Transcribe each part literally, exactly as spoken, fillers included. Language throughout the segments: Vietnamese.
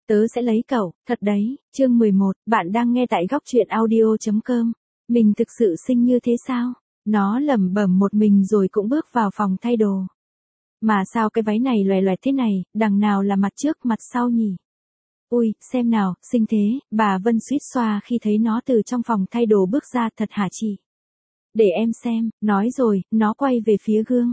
Tớ sẽ lấy cậu, thật đấy. Chương mười một, bạn đang nghe tại góc truyện audio chấm com. Mình thực sự xinh như thế sao? Nó lẩm bẩm một mình rồi cũng bước vào phòng thay đồ. Mà sao cái váy này loè loẹt thế này, đằng nào là mặt trước mặt sau nhỉ? Ui, xem nào, xinh thế, bà Vân suýt xoa khi thấy nó từ trong phòng thay đồ bước ra, thật hả chị? Để em xem, nói rồi, nó quay về phía gương.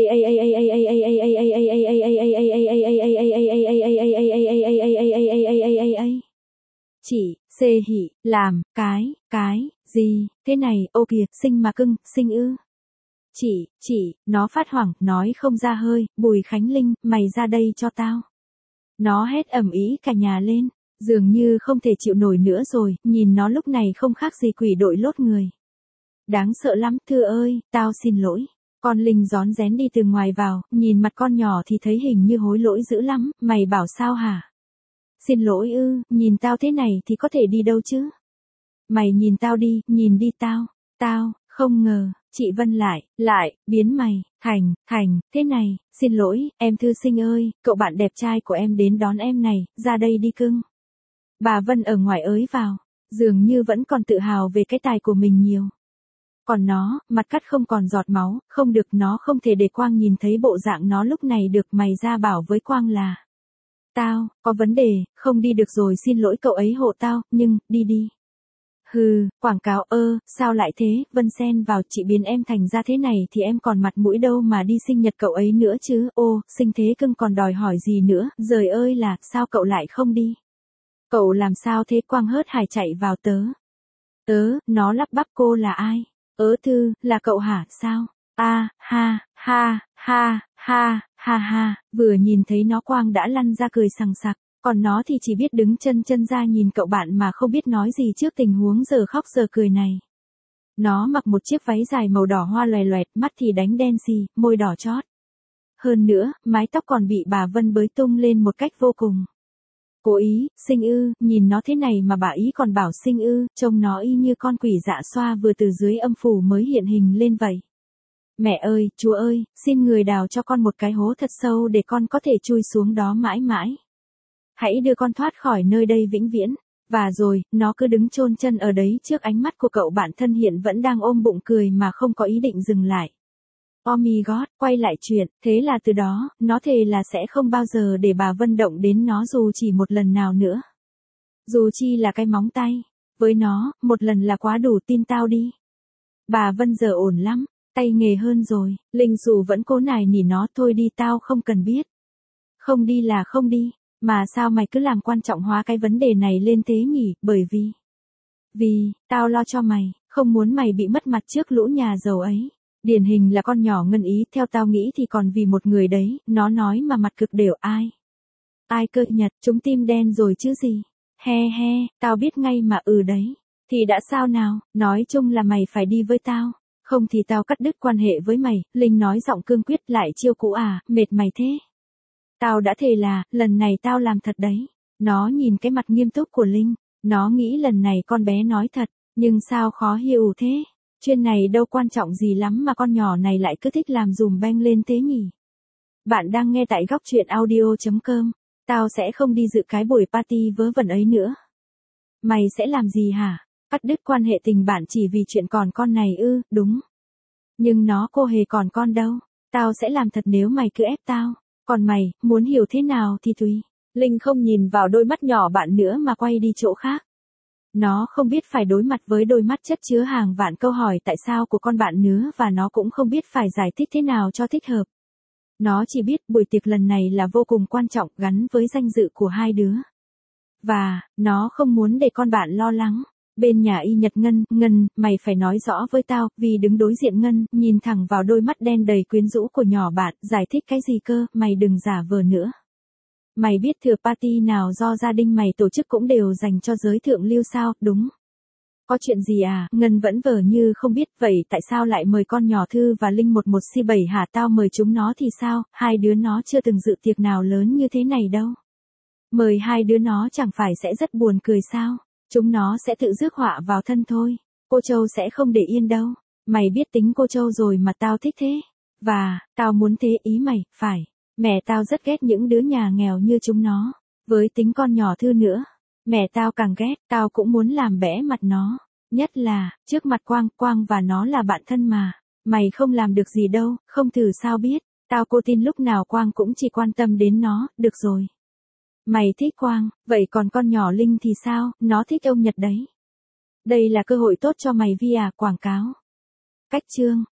Chị, xê hỉ, làm, cái, cái, gì, thế này, ô kìa, xinh mà cưng, xinh ư. Chị, chị, nó phát hoảng, nói không ra hơi, Bùi Khánh Linh, mày ra đây cho tao. Nó hét ầm ĩ cả nhà lên, dường như không thể chịu nổi nữa rồi, nhìn nó lúc này không khác gì quỷ đội lốt người. Đáng sợ lắm, thưa ơi, tao xin lỗi. Con Linh rón rén đi từ ngoài vào, nhìn mặt con nhỏ thì thấy hình như hối lỗi dữ lắm, mày bảo sao hả? Xin lỗi ư, nhìn tao thế này thì có thể đi đâu chứ? Mày nhìn tao đi, nhìn đi tao, tao, không ngờ, chị Vân lại, lại, biến mày, thành, thành, thế này, xin lỗi, em thư sinh ơi, cậu bạn đẹp trai của em đến đón em này, ra đây đi cưng. Bà Vân ở ngoài ới vào, dường như vẫn còn tự hào về cái tài của mình nhiều. Còn nó, mặt cắt không còn giọt máu, không được, nó không thể để Quang nhìn thấy bộ dạng nó lúc này được. Mày ra bảo với Quang là tao, có vấn đề, không đi được rồi, xin lỗi cậu ấy hộ tao, nhưng, đi đi. Hừ, quảng cáo ơ, sao lại thế, Vân xen vào, chị biến em thành ra thế này thì em còn mặt mũi đâu mà đi sinh nhật cậu ấy nữa chứ, ô, sinh thế cưng còn đòi hỏi gì nữa, giời ơi là, sao cậu lại không đi? Cậu làm sao thế? Quang hớt hải chạy vào. Tớ, tớ, nó lắp bắp, cô là ai? Ớ Thư, là cậu hả, sao? A, ha, ha, ha, ha, ha ha, vừa nhìn thấy nó Quang đã lăn ra cười sằng sặc, còn nó thì chỉ biết đứng chân chân ra nhìn cậu bạn mà không biết nói gì trước tình huống giờ khóc giờ cười này. Nó mặc một chiếc váy dài màu đỏ hoa loè loẹt, mắt thì đánh đen xì, môi đỏ chót. Hơn nữa, mái tóc còn bị bà Vân bới tung lên một cách vô cùng cố ý. Xinh ư, nhìn nó thế này mà bà ý còn bảo xinh ư, trông nó y như con quỷ dạ xoa vừa từ dưới âm phủ mới hiện hình lên vậy. Mẹ ơi, Chúa ơi, xin người đào cho con một cái hố thật sâu để con có thể chui xuống đó mãi mãi. Hãy đưa con thoát khỏi nơi đây vĩnh viễn. Và rồi, nó cứ đứng chôn chân ở đấy trước ánh mắt của cậu bạn thân hiện vẫn đang ôm bụng cười mà không có ý định dừng lại. Oh my god, quay lại chuyện, thế là từ đó, nó thề là sẽ không bao giờ để bà Vân động đến nó dù chỉ một lần nào nữa. Dù chi là cái móng tay, với nó, một lần là quá đủ, tin tao đi. Bà Vân giờ ổn lắm, tay nghề hơn rồi, Linh dù vẫn cố nài nỉ nó, thôi đi tao không cần biết. Không đi là không đi, mà sao mày cứ làm quan trọng hóa cái vấn đề này lên thế nhỉ, bởi vì, vì, tao lo cho mày, không muốn mày bị mất mặt trước lũ nhà giàu ấy. Điển hình là con nhỏ Ngân ý, theo tao nghĩ thì còn vì một người đấy, nó nói mà mặt cực đều. Ai? Ai cơ Nhật, chúng tim đen rồi chứ gì? He he, tao biết ngay mà. Ừ đấy. Thì đã sao nào, nói chung là mày phải đi với tao, không thì tao cắt đứt quan hệ với mày. Linh nói giọng cương quyết. Lại chiêu cũ à, mệt mày thế. Tao đã thề là, lần này tao làm thật đấy. Nó nhìn cái mặt nghiêm túc của Linh, nó nghĩ lần này con bé nói thật, nhưng sao khó hiểu thế? Chuyện này đâu quan trọng gì lắm mà con nhỏ này lại cứ thích làm dùm beng lên thế nhỉ? Bạn đang nghe tại góc truyện audio chấm com. Tao sẽ không đi dự cái buổi party vớ vẩn ấy nữa. Mày sẽ làm gì hả? Cắt đứt quan hệ tình bạn chỉ vì chuyện còn con này ư? Đúng. Nhưng nó cô hề còn con đâu. Tao sẽ làm thật nếu mày cứ ép tao. Còn mày, muốn hiểu thế nào thì tùy. Linh không nhìn vào đôi mắt nhỏ bạn nữa mà quay đi chỗ khác. Nó không biết phải đối mặt với đôi mắt chất chứa hàng vạn câu hỏi tại sao của con bạn nữa, và nó cũng không biết phải giải thích thế nào cho thích hợp. Nó chỉ biết buổi tiệc lần này là vô cùng quan trọng, gắn với danh dự của hai đứa. Và, nó không muốn để con bạn lo lắng. Bên nhà y Nhật Ngân, Ngân, mày phải nói rõ với tao, vì đứng đối diện Ngân, nhìn thẳng vào đôi mắt đen đầy quyến rũ của nhỏ bạn, giải thích cái gì cơ, mày đừng giả vờ nữa. Mày biết thừa party nào do gia đình mày tổ chức cũng đều dành cho giới thượng lưu sao, đúng? Có chuyện gì à? Ngân vẫn vờ như không biết, vậy tại sao lại mời con nhỏ Thư và Linh một một xê bảy hả? Tao mời chúng nó thì sao, hai đứa nó chưa từng dự tiệc nào lớn như thế này đâu. Mời hai đứa nó chẳng phải sẽ rất buồn cười sao? Chúng nó sẽ tự rước họa vào thân thôi. Cô Châu sẽ không để yên đâu. Mày biết tính cô Châu rồi mà tao thích thế. Và, tao muốn thế ý mày, phải. Mẹ tao rất ghét những đứa nhà nghèo như chúng nó. Với tính con nhỏ Thư nữa, mẹ tao càng ghét, tao cũng muốn làm bẽ mặt nó. Nhất là, trước mặt Quang, Quang và nó là bạn thân mà. Mày không làm được gì đâu, không thử sao biết. Tao cô tin lúc nào Quang cũng chỉ quan tâm đến nó, được rồi. Mày thích Quang, vậy còn con nhỏ Linh thì sao, nó thích ông Nhật đấy. Đây là cơ hội tốt cho mày Vi à, quảng cáo. Cách chương